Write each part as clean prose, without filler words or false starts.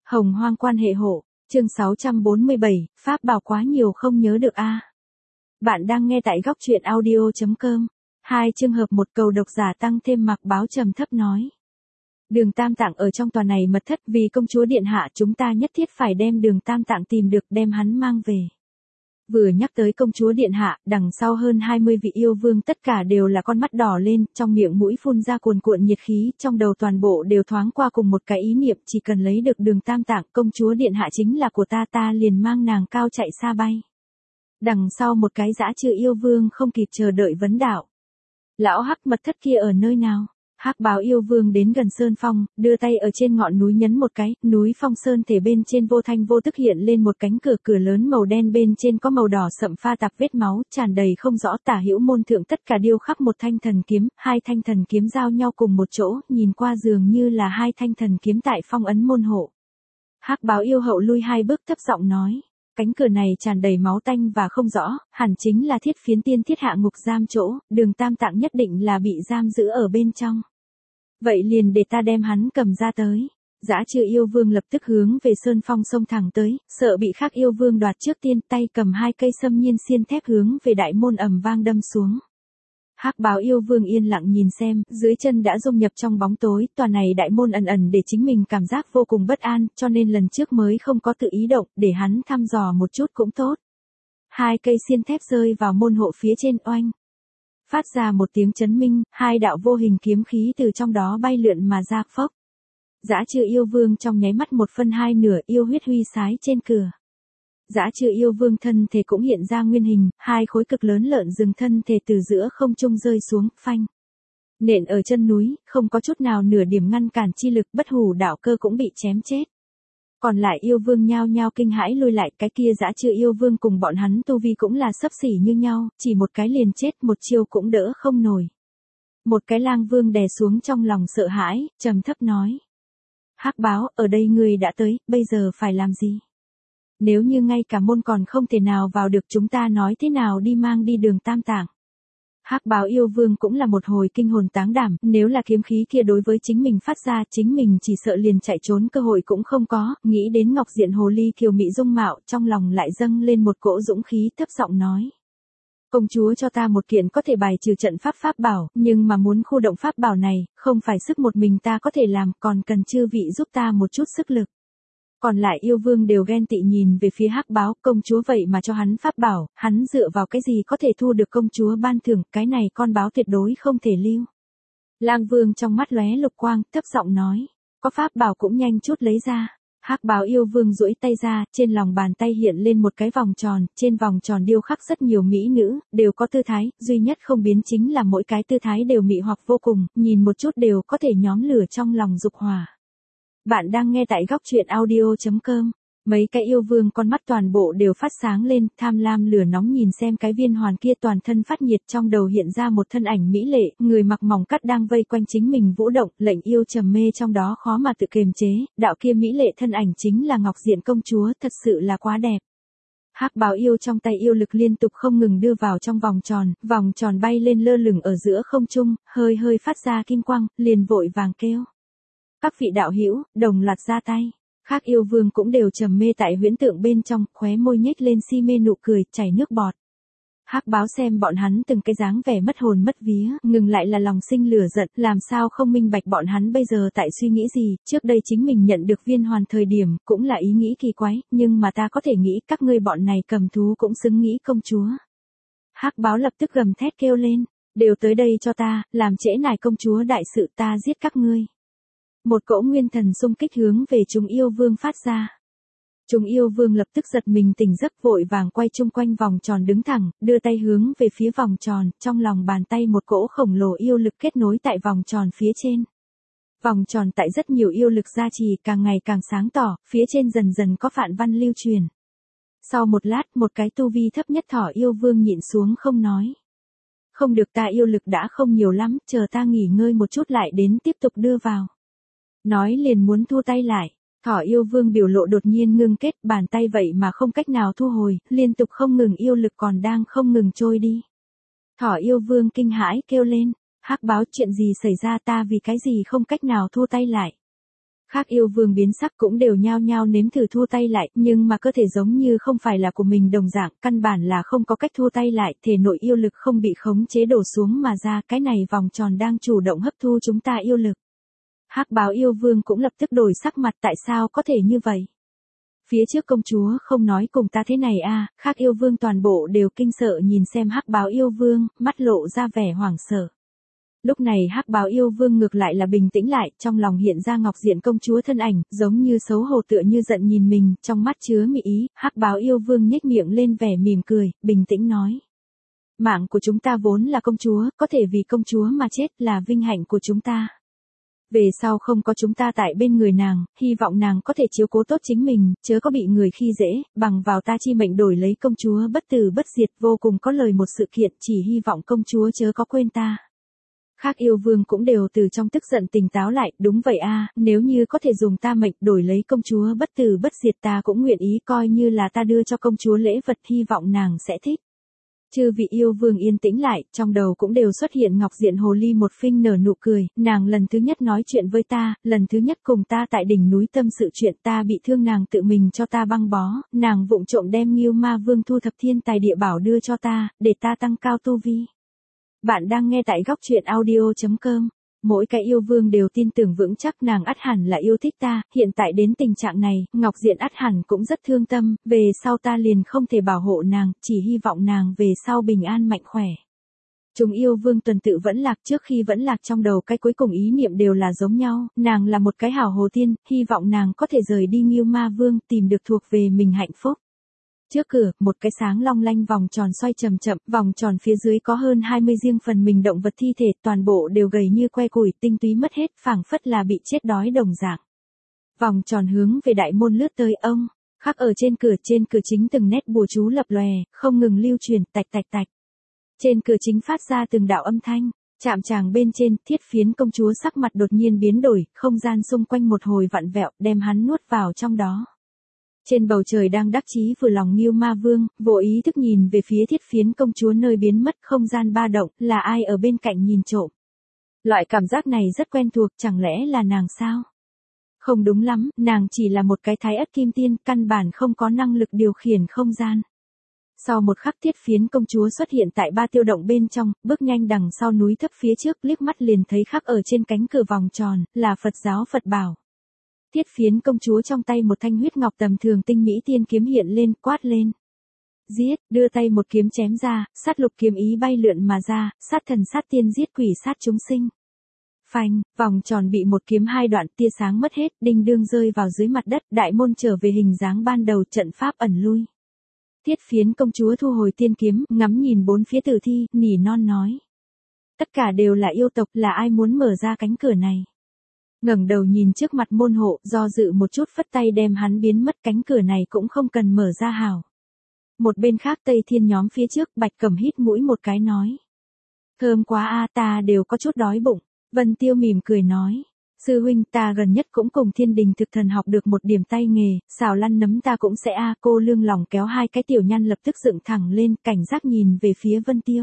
Hồng hoang quan hệ hộ, chương 647, pháp bảo quá nhiều không nhớ được a. Bạn đang nghe tại góc truyện audio.com. Hai trường hợp một cầu độc giả tăng thêm mặc báo trầm thấp nói. Đường Tam Tạng ở trong tòa này mật thất vì công chúa điện hạ chúng ta nhất thiết phải đem đường Tam Tạng tìm được đem hắn mang về. Vừa nhắc tới công chúa điện hạ, đằng sau hơn 20 vị yêu vương tất cả đều là con mắt đỏ lên, trong miệng mũi phun ra cuồn cuộn nhiệt khí, trong đầu toàn bộ đều thoáng qua cùng một cái ý niệm, chỉ cần lấy được đường Tam Tạng, công chúa điện hạ chính là của ta liền mang nàng cao chạy xa bay. Đằng sau một cái dã trư yêu vương không kịp chờ đợi vấn đạo. Lão Hắc mật thất kia ở nơi nào? Hắc báo yêu vương đến gần sơn phong, đưa tay ở trên ngọn núi nhấn một cái, núi phong sơn thể bên trên vô thanh vô tức hiện lên một cánh cửa, cửa lớn màu đen bên trên có màu đỏ sậm pha tạp vết máu, tràn đầy không rõ, tả hữu môn thượng tất cả điêu khắc một thanh thần kiếm, hai thanh thần kiếm giao nhau cùng một chỗ, nhìn qua dường như là hai thanh thần kiếm tại phong ấn môn hộ. Hắc báo yêu hậu lui hai bước thấp giọng nói. Cánh cửa này tràn đầy máu tanh và không rõ, hẳn chính là thiết phiến tiên thiết hạ ngục giam chỗ, đường Tam Tạng nhất định là bị giam giữ ở bên trong. Vậy liền để ta đem hắn cầm ra tới. Dã trư yêu vương lập tức hướng về sơn phong xông thẳng tới, sợ bị khác yêu vương đoạt trước tiên, tay cầm hai cây xâm nhiên xiên thép hướng về đại môn ầm vang đâm xuống. Hắc báo yêu vương yên lặng nhìn xem, dưới chân đã dung nhập trong bóng tối, tòa này đại môn ẩn ẩn để chính mình cảm giác vô cùng bất an, cho nên lần trước mới không có tự ý động, để hắn thăm dò một chút cũng tốt. Hai cây xiên thép rơi vào môn hộ phía trên oanh. Phát ra một tiếng chấn minh, hai đạo vô hình kiếm khí từ trong đó bay lượn mà ra phốc. Dã trư yêu vương trong nháy mắt 1/2 yêu huyết huy sái trên cửa. Dã trư yêu vương thân thể cũng hiện ra nguyên hình, hai khối cực lớn lợn rừng thân thể từ giữa không trung rơi xuống, phanh. Nện ở chân núi, không có chút nào nửa điểm ngăn cản chi lực, bất hủ đạo cơ cũng bị chém chết. Còn lại yêu vương nhao nhao kinh hãi lùi lại, cái kia dã trư yêu vương cùng bọn hắn tu vi cũng là xấp xỉ như nhau, chỉ một cái liền chết, một chiêu cũng đỡ không nổi. Một cái lang vương đè xuống trong lòng sợ hãi, trầm thấp nói. Hắc báo, ở đây ngươi đã tới, bây giờ phải làm gì? Nếu như ngay cả môn còn không thể nào vào được chúng ta nói thế nào đi mang đi đường Tam Tạng. Hắc báo yêu vương cũng là một hồi kinh hồn táng đảm, nếu là kiếm khí kia đối với chính mình phát ra, chính mình chỉ sợ liền chạy trốn cơ hội cũng không có, nghĩ đến ngọc diện hồ ly kiều mỹ dung mạo, trong lòng lại dâng lên một cỗ dũng khí, thấp giọng nói. Công chúa cho ta một kiện có thể bài trừ trận pháp bảo, nhưng mà muốn khu động pháp bảo này, không phải sức một mình ta có thể làm, còn cần chư vị giúp ta một chút sức lực. Còn lại yêu vương đều ghen tị nhìn về phía Hắc báo, công chúa vậy mà cho hắn pháp bảo, hắn dựa vào cái gì có thể thu được công chúa ban thưởng, cái này con báo tuyệt đối không thể lưu. Lang vương trong mắt lóe lục quang, thấp giọng nói, có pháp bảo cũng nhanh chút lấy ra. Hắc báo yêu vương duỗi tay ra, trên lòng bàn tay hiện lên một cái vòng tròn, trên vòng tròn điêu khắc rất nhiều mỹ nữ, đều có tư thái, duy nhất không biến chính là mỗi cái tư thái đều mị hoặc vô cùng, nhìn một chút đều có thể nhóm lửa trong lòng dục hỏa. Bạn đang nghe tại góc truyện audio.com. Mấy cái yêu vương con mắt toàn bộ đều phát sáng lên, tham lam lửa nóng nhìn xem cái viên hoàn kia, toàn thân phát nhiệt, trong đầu hiện ra một thân ảnh mỹ lệ, người mặc mỏng cắt đang vây quanh chính mình vũ động, lệnh yêu trầm mê trong đó khó mà tự kiềm chế, đạo kia mỹ lệ thân ảnh chính là Ngọc Diện công chúa, thật sự là quá đẹp. Hắc báo yêu trong tay yêu lực liên tục không ngừng đưa vào trong vòng tròn bay lên lơ lửng ở giữa không trung, hơi hơi phát ra kim quang, liền vội vàng kêu. Các vị đạo hữu, đồng loạt ra tay. Khác yêu vương cũng đều trầm mê tại huyễn tượng bên trong, khóe môi nhếch lên si mê nụ cười, chảy nước bọt. Hắc báo xem bọn hắn từng cái dáng vẻ mất hồn mất vía, ngừng lại là lòng sinh lửa giận, làm sao không minh bạch bọn hắn bây giờ tại suy nghĩ gì, trước đây chính mình nhận được viên hoàn thời điểm, cũng là ý nghĩ kỳ quái, nhưng mà ta có thể nghĩ các ngươi bọn này cầm thú cũng xứng nghĩ công chúa. Hắc báo lập tức gầm thét kêu lên, đều tới đây cho ta, làm trễ nải công chúa đại sự, ta giết các ngươi. Một cỗ nguyên thần xung kích hướng về chúng yêu vương phát ra. Chúng yêu vương lập tức giật mình tỉnh giấc, vội vàng quay chung quanh vòng tròn đứng thẳng, đưa tay hướng về phía vòng tròn, trong lòng bàn tay một cỗ khổng lồ yêu lực kết nối tại vòng tròn phía trên. Vòng tròn tại rất nhiều yêu lực gia trì càng ngày càng sáng tỏ, phía trên dần dần có phạn văn lưu truyền. Sau một lát, một cái tu vi thấp nhất thỏ yêu vương nhịn xuống không nói. Không được, ta yêu lực đã không nhiều lắm, chờ ta nghỉ ngơi một chút lại đến tiếp tục đưa vào. Nói liền muốn thu tay lại, thỏ yêu vương biểu lộ đột nhiên ngưng kết, bàn tay vậy mà không cách nào thu hồi, liên tục không ngừng yêu lực còn đang không ngừng trôi đi. Thỏ yêu vương kinh hãi kêu lên, Hắc báo, chuyện gì xảy ra, ta vì cái gì không cách nào thu tay lại. Khác yêu vương biến sắc cũng đều nhao nhao nếm thử thu tay lại, nhưng mà cơ thể giống như không phải là của mình đồng dạng, căn bản là không có cách thu tay lại, thể nội yêu lực không bị khống chế đổ xuống mà ra, cái này vòng tròn đang chủ động hấp thu chúng ta yêu lực. Hắc báo yêu vương cũng lập tức đổi sắc mặt, tại sao có thể như vậy? Phía trước công chúa không nói cùng ta thế này à, khác yêu vương toàn bộ đều kinh sợ nhìn xem hắc báo yêu vương, mắt lộ ra vẻ hoảng sợ. Lúc này hắc báo yêu vương ngược lại là bình tĩnh lại, trong lòng hiện ra Ngọc Diện công chúa thân ảnh, giống như xấu hổ tựa như giận nhìn mình, trong mắt chứa mị ý, hắc báo yêu vương nhếch miệng lên vẻ mỉm cười, bình tĩnh nói. Mạng của chúng ta vốn là công chúa, có thể vì công chúa mà chết là vinh hạnh của chúng ta. Về sau không có chúng ta tại bên người nàng, hy vọng nàng có thể chiếu cố tốt chính mình, chớ có bị người khi dễ, bằng vào ta chi mệnh đổi lấy công chúa bất tử bất diệt, vô cùng có lời một sự kiện, chỉ hy vọng công chúa chớ có quên ta. Khác yêu vương cũng đều từ trong tức giận tỉnh táo lại, đúng vậy a, nếu như có thể dùng ta mệnh đổi lấy công chúa bất tử bất diệt ta cũng nguyện ý coi như là ta đưa cho công chúa lễ vật, hy vọng nàng sẽ thích. Chư vị yêu vương yên tĩnh lại, trong đầu cũng đều xuất hiện Ngọc Diện hồ ly một phinh nở nụ cười, nàng lần thứ nhất nói chuyện với ta, lần thứ nhất cùng ta tại đỉnh núi tâm sự chuyện, ta bị thương nàng tự mình cho ta băng bó, nàng vụng trộm đem Ngưu Ma Vương thu thập thiên tài địa bảo đưa cho ta, để ta tăng cao tu vi. Bạn đang nghe tại góc truyện audio.com. Mỗi cái yêu vương đều tin tưởng vững chắc nàng ắt hẳn là yêu thích ta, hiện tại đến tình trạng này, Ngọc Diện ắt hẳn cũng rất thương tâm, về sau ta liền không thể bảo hộ nàng, chỉ hy vọng nàng về sau bình an mạnh khỏe. Chúng yêu vương tuần tự vẫn lạc, trước khi vẫn lạc trong đầu cái cuối cùng ý niệm đều là giống nhau, nàng là một cái hảo hồ tiên, hy vọng nàng có thể rời đi Ngưu Ma Vương, tìm được thuộc về mình hạnh phúc. Trước cửa, một cái sáng long lanh vòng tròn xoay chậm chậm, vòng tròn phía dưới có hơn 20 riêng phần mình động vật thi thể, toàn bộ đều gầy như que củi, tinh túy mất hết, phảng phất là bị chết đói đồng dạng. Vòng tròn hướng về đại môn lướt tới ông, khắc ở trên cửa chính từng nét bùa chú lập lòe, không ngừng lưu truyền, tạch tạch tạch. Trên cửa chính phát ra từng đạo âm thanh, chạm tràng bên trên, Thiết Phiến công chúa sắc mặt đột nhiên biến đổi, không gian xung quanh một hồi vặn vẹo, đem hắn nuốt vào trong đó. Trên bầu trời đang đắc chí vừa lòng Ngưu Ma Vương, vô ý thức nhìn về phía Thiết Phiến công chúa nơi biến mất, không gian ba động, là ai ở bên cạnh nhìn trộm. Loại cảm giác này rất quen thuộc, chẳng lẽ là nàng sao? Không đúng lắm, nàng chỉ là một cái thái ất kim tiên, căn bản không có năng lực điều khiển không gian. Sau một khắc Thiết Phiến công chúa xuất hiện tại ba tiêu động bên trong, bước nhanh đằng sau núi thấp phía trước, liếc mắt liền thấy khắc ở trên cánh cửa vòng tròn, là Phật giáo Phật bảo. Thiết Phiến công chúa trong tay một thanh huyết ngọc tầm thường tinh mỹ tiên kiếm hiện lên, quát lên. Giết, đưa tay một kiếm chém ra, sát lục kiếm ý bay lượn mà ra, sát thần sát tiên giết quỷ sát chúng sinh. Phanh, vòng tròn bị một kiếm hai đoạn, tia sáng mất hết, đinh đương rơi vào dưới mặt đất, đại môn trở về hình dáng ban đầu, trận pháp ẩn lui. Thiết Phiến công chúa thu hồi tiên kiếm, ngắm nhìn bốn phía tử thi, nỉ non nói. Tất cả đều là yêu tộc, là ai muốn mở ra cánh cửa này? Ngẩng đầu nhìn trước mặt môn hộ, do dự một chút phất tay đem hắn biến mất, cánh cửa này cũng không cần mở ra hảo. Một bên khác Tây Thiên nhóm phía trước, Bạch Cẩm hít mũi một cái nói. Thơm quá a, ta đều có chút đói bụng. Vân Tiêu mỉm cười nói. Sư huynh, ta gần nhất cũng cùng Thiên Đình thực thần học được một điểm tay nghề, xào lăn nấm ta cũng sẽ a. Cô Lương lòng kéo hai cái tiểu nhăn lập tức dựng thẳng lên, cảnh giác nhìn về phía Vân Tiêu.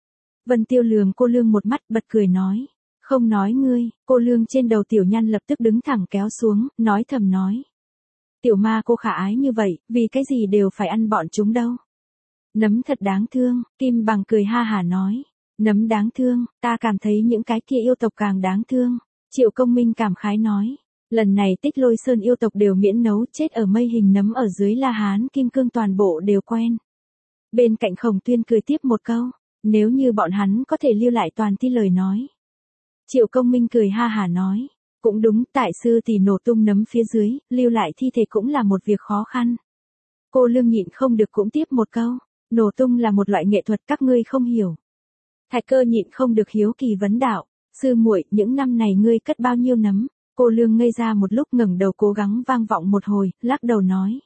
Vân Tiêu lườm cô Lương một mắt, bật cười nói. Không nói ngươi, cô Lương trên đầu tiểu nhăn lập tức đứng thẳng kéo xuống, nói thầm nói. Tiểu ma cô khả ái như vậy, vì cái gì đều phải ăn bọn chúng đâu. Nấm thật đáng thương, Kim Bằng cười ha hả nói. Nấm đáng thương, ta cảm thấy những cái kia yêu tộc càng đáng thương. Triệu Công Minh cảm khái nói. Lần này Tích Lôi Sơn yêu tộc đều miễn nấu, chết ở mây hình nấm ở dưới La Hán Kim Cương toàn bộ đều quen. Bên cạnh Khổng Tuyên cười tiếp một câu. Nếu như bọn hắn có thể lưu lại toàn thi lời nói. Triệu Công Minh cười ha hả nói. Cũng đúng, tại sư tỷ nổ tung nấm phía dưới, lưu lại thi thể cũng là một việc khó khăn. Cô Lương nhịn không được cũng tiếp một câu. Nổ tung là một loại nghệ thuật các ngươi không hiểu. Thạch Cơ nhịn không được hiếu kỳ vấn đạo. Sư muội, những năm này ngươi cất bao nhiêu nấm? Cô Lương ngây ra một lúc ngẩng đầu cố gắng vang vọng một hồi, lắc đầu nói.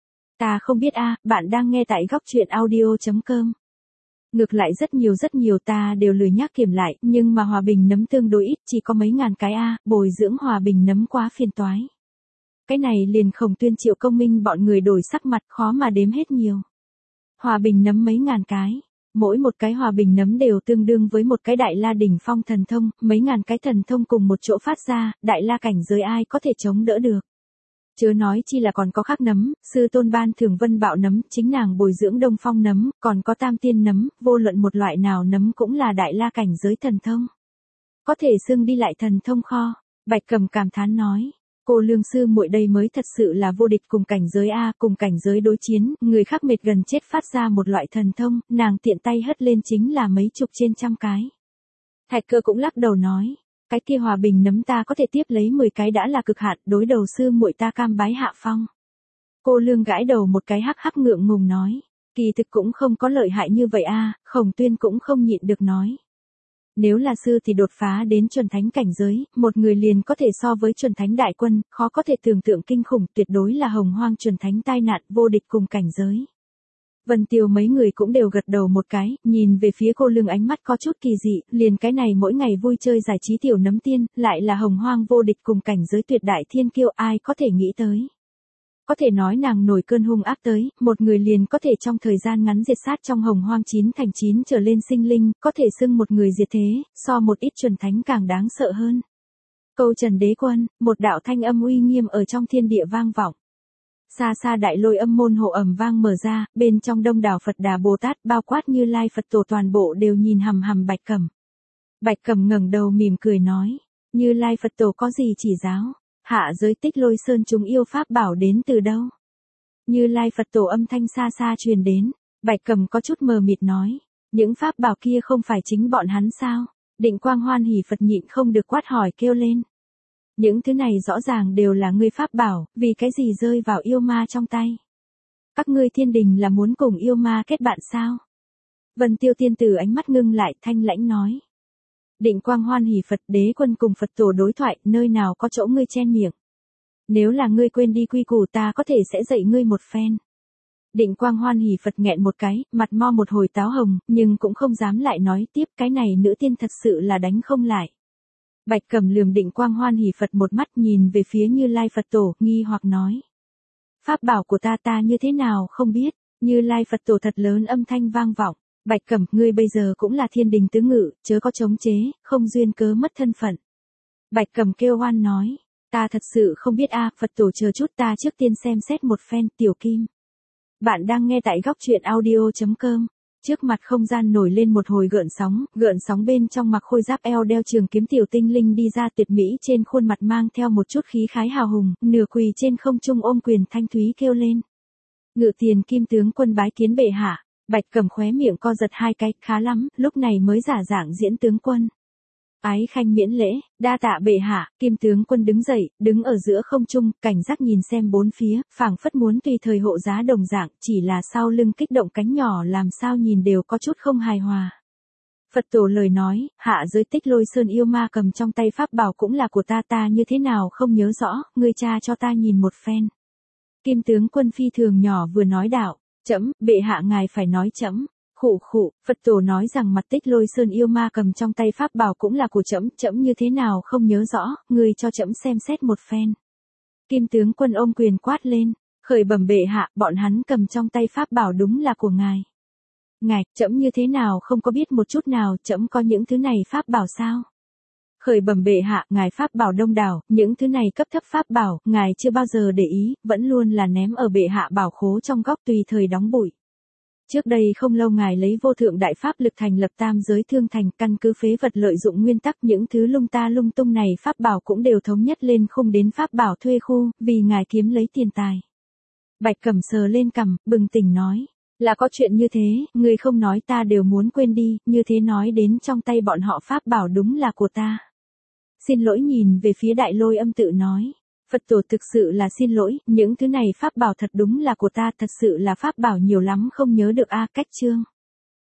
Ta không biết a, bạn đang nghe tại góc truyện audio.com. Ngược lại rất nhiều ta đều lười nhác kiểm lại, nhưng mà hòa bình nấm tương đối ít, chỉ có mấy ngàn cái a, bồi dưỡng hòa bình nấm quá phiền toái. Cái này liền Khổng Tuyên Triệu Công Minh bọn người đổi sắc mặt khó mà đếm hết nhiều. Hòa bình nấm mấy ngàn cái. Mỗi một cái hòa bình nấm đều tương đương với một cái đại la đỉnh phong thần thông, mấy ngàn cái thần thông cùng một chỗ phát ra, đại la cảnh giới ai có thể chống đỡ được. Chớ nói chi là còn có khác nấm, sư tôn ban thường vân bạo nấm, chính nàng bồi dưỡng đông phong nấm, còn có tam tiên nấm, vô luận một loại nào nấm cũng là đại la cảnh giới thần thông. Có thể xưng đi lại thần thông kho, Bạch Cầm cảm thán nói. Cô lương sư muội đây mới thật sự là vô địch cùng cảnh giới A, cùng cảnh giới đối chiến, người khác mệt gần chết phát ra một loại thần thông, nàng tiện tay hất lên chính là mấy chục trên trăm cái. Thạch Cơ cũng lắc đầu nói, cái kia hòa bình nấm ta có thể tiếp lấy 10 cái đã là cực hạn, đối đầu sư muội ta cam bái hạ phong. Cô lương gãi đầu một cái hắc hắc ngượng ngùng nói, kỳ thực cũng không có lợi hại như vậy a. Khổng Tuyên cũng không nhịn được nói. Nếu là sư thì đột phá đến chuẩn thánh cảnh giới, một người liền có thể so với chuẩn thánh đại quân, khó có thể tưởng tượng kinh khủng, tuyệt đối là hồng hoang chuẩn thánh tai nạn, vô địch cùng cảnh giới. Vân Tiêu mấy người cũng đều gật đầu một cái, nhìn về phía cô lương ánh mắt có chút kỳ dị, liền cái này mỗi ngày vui chơi giải trí tiểu nấm tiên, lại là hồng hoang vô địch cùng cảnh giới tuyệt đại thiên kiêu, ai có thể nghĩ tới. Có thể nói nàng nổi cơn hung ác tới, một người liền có thể trong thời gian ngắn diệt sát trong hồng hoang 9 thành 9 trở lên sinh linh, có thể xưng một người diệt thế, so một ít chuẩn thánh càng đáng sợ hơn. Câu Trần Đế Quân, một đạo thanh âm uy nghiêm ở trong thiên địa vang vọng. Xa xa đại lôi âm môn hộ ầm vang mở ra, bên trong đông đảo Phật Đà Bồ Tát bao quát Như Lai Phật Tổ toàn bộ đều nhìn hằm hằm Bạch Cầm. Bạch Cầm ngẩng đầu mỉm cười nói, Như Lai Phật Tổ có gì chỉ giáo? Hạ giới Tích Lôi Sơn chúng yêu pháp bảo đến từ đâu? Như Lai Phật Tổ âm thanh xa xa truyền đến, Bạch Cầm có chút mờ mịt nói, những pháp bảo kia không phải chính bọn hắn sao? Định Quang hoan hỉ Phật nhịn không được quát hỏi kêu lên. Những thứ này rõ ràng đều là ngươi pháp bảo, vì cái gì rơi vào yêu ma trong tay? Các ngươi thiên đình là muốn cùng yêu ma kết bạn sao? Vân Tiêu tiên tử ánh mắt ngưng lại thanh lãnh nói. Định Quang hoan hỉ Phật Đế Quân cùng Phật Tổ đối thoại, nơi nào có chỗ ngươi chen miệng. Nếu là ngươi quên đi quy củ ta có thể sẽ dạy ngươi một phen. Định Quang hoan hỉ Phật nghẹn một cái, mặt mo một hồi táo hồng, nhưng cũng không dám lại nói tiếp, cái này nữ tiên thật sự là đánh không lại. Bạch Cầm lườm Định Quang hoan hỉ Phật một mắt nhìn về phía Như Lai Phật Tổ, nghi hoặc nói. Pháp bảo của ta như thế nào không biết, Như Lai Phật Tổ thật lớn âm thanh vang vọng. Bạch Cầm, ngươi bây giờ cũng là thiên đình tứ ngự, chớ có chống chế, không duyên cớ mất thân phận. Bạch Cầm kêu oan nói, ta thật sự không biết a, Phật Tổ chờ chút ta trước tiên xem xét một phen, Tiểu Kim. Bạn đang nghe tại góc truyện audio.com. Trước mặt không gian nổi lên một hồi gợn sóng bên trong mặc khôi giáp eo đeo trường kiếm tiểu tinh linh đi ra tuyệt mỹ trên khuôn mặt mang theo một chút khí khái hào hùng, nửa quỳ trên không trung ôm quyền thanh thúy kêu lên. Ngự tiền Kim tướng quân bái kiến bệ hạ. Bạch Cầm khóe miệng co giật hai cái, khá lắm, lúc này mới giả dạng diễn tướng quân. Ái khanh miễn lễ, đa tạ bệ hạ. Kim tướng quân đứng dậy, đứng ở giữa không trung, cảnh giác nhìn xem bốn phía, phảng phất muốn tùy thời hộ giá đồng dạng, chỉ là sau lưng kích động cánh nhỏ làm sao nhìn đều có chút không hài hòa. Phật Tổ lời nói, hạ giới Tích Lôi Sơn yêu ma cầm trong tay pháp bảo cũng là của ta như thế nào không nhớ rõ, ngươi cha cho ta nhìn một phen. Kim tướng quân phi thường nhỏ vừa nói đạo. Chấm, bệ hạ ngài phải nói chấm. Khụ, Phật Tổ nói rằng mặt Tích Lôi Sơn yêu ma cầm trong tay pháp bảo cũng là của chấm như thế nào không nhớ rõ, người cho chấm xem xét một phen. Kim tướng quân ôm quyền quát lên, khởi bẩm bệ hạ, bọn hắn cầm trong tay pháp bảo đúng là của ngài. Ngài, chấm như thế nào không có biết một chút nào, chấm có những thứ này pháp bảo sao? Khởi bẩm bệ hạ, ngài pháp bảo đông đảo, những thứ này cấp thấp pháp bảo, ngài chưa bao giờ để ý, vẫn luôn là ném ở bệ hạ bảo khố trong góc tùy thời đóng bụi. Trước đây không lâu ngài lấy vô thượng đại pháp lực thành lập tam giới thương thành, căn cứ phế vật lợi dụng nguyên tắc, những thứ lung tung này pháp bảo cũng đều thống nhất lên khung đến pháp bảo thuê khu, vì ngài kiếm lấy tiền tài. Bạch Cầm sờ lên cằm, bừng tỉnh nói. Là có chuyện như thế, người không nói ta đều muốn quên đi, như thế nói đến trong tay bọn họ pháp bảo đúng là của ta. Xin lỗi nhìn về phía đại lôi âm tự nói. Phật Tổ thực sự là xin lỗi, những thứ này pháp bảo thật đúng là của ta, thật sự là pháp bảo nhiều lắm không nhớ được a. Cách chương.